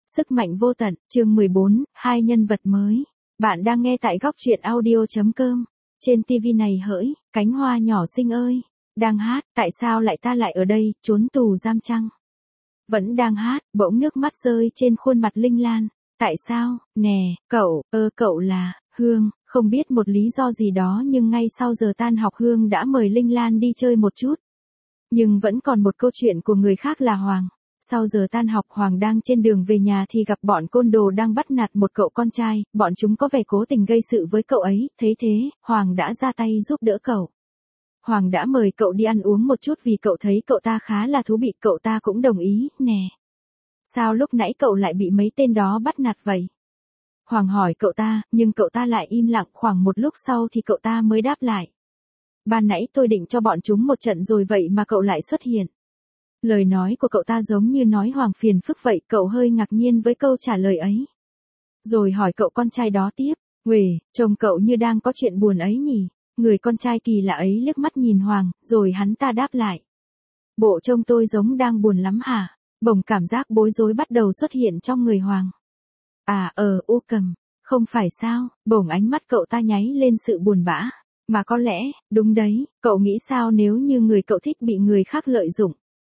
Sức mạnh vô tận, chương 14, hai nhân vật mới. Bạn đang nghe tại góc truyện audio.com. Trên TV này hỡi, cánh hoa nhỏ xinh ơi. Đang hát, tại sao lại ta lại ở đây, trốn tù giam chăng? Vẫn đang hát, bỗng nước mắt rơi trên khuôn mặt Linh Lan. Tại sao, nè, cậu là, Hương, không biết một lý do gì đó nhưng ngay sau giờ tan học Hương đã mời Linh Lan đi chơi một chút. Nhưng vẫn còn một câu chuyện của người khác là Hoàng. Sau giờ tan học Hoàng đang trên đường về nhà thì gặp bọn côn đồ đang bắt nạt một cậu con trai, bọn chúng có vẻ cố tình gây sự với cậu ấy, thấy thế, Hoàng đã ra tay giúp đỡ cậu. Hoàng đã mời cậu đi ăn uống một chút vì cậu thấy cậu ta khá là thú vị, cậu ta cũng đồng ý, nè. Sao lúc nãy cậu lại bị mấy tên đó bắt nạt vậy? Hoàng hỏi cậu ta, nhưng cậu ta lại im lặng, khoảng một lúc sau thì cậu ta mới đáp lại. Ban nãy tôi định cho bọn chúng một trận rồi vậy mà cậu lại xuất hiện. Lời nói của cậu ta giống như nói Hoàng phiền phức vậy, cậu hơi ngạc nhiên với câu trả lời ấy. Rồi hỏi cậu con trai đó tiếp, uể, trông cậu như đang có chuyện buồn ấy nhỉ? Người con trai kỳ lạ ấy liếc mắt nhìn Hoàng, rồi hắn ta đáp lại. Bộ trông tôi giống đang buồn lắm hả? Bỗng cảm giác bối rối bắt đầu xuất hiện trong người Hoàng. Cầm, không phải sao, bỗng ánh mắt cậu ta nháy lên sự buồn bã. Mà có lẽ, đúng đấy, cậu nghĩ sao nếu như người cậu thích bị người khác lợi dụng?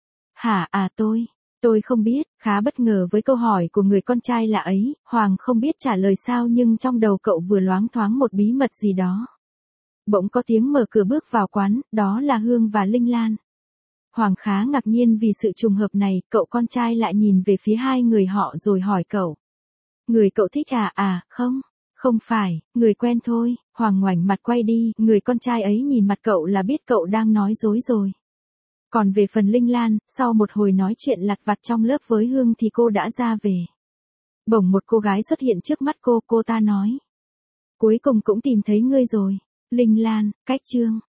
Tôi không biết, khá bất ngờ với câu hỏi của người con trai lạ ấy, Hoàng không biết trả lời sao nhưng trong đầu cậu vừa loáng thoáng một bí mật gì đó. Bỗng có tiếng mở cửa bước vào quán, đó là Hương và Linh Lan. Hoàng khá ngạc nhiên vì sự trùng hợp này, cậu con trai lại nhìn về phía hai người họ rồi hỏi cậu. Người cậu thích không phải, người quen thôi, Hoàng ngoảnh mặt quay đi, người con trai ấy nhìn mặt cậu là biết cậu đang nói dối rồi. Còn về phần Linh Lan, sau một hồi nói chuyện lặt vặt trong lớp với Hương thì cô đã ra về. Bỗng một cô gái xuất hiện trước mắt cô ta nói. Cuối cùng cũng tìm thấy ngươi rồi. Linh Lan, cách chương.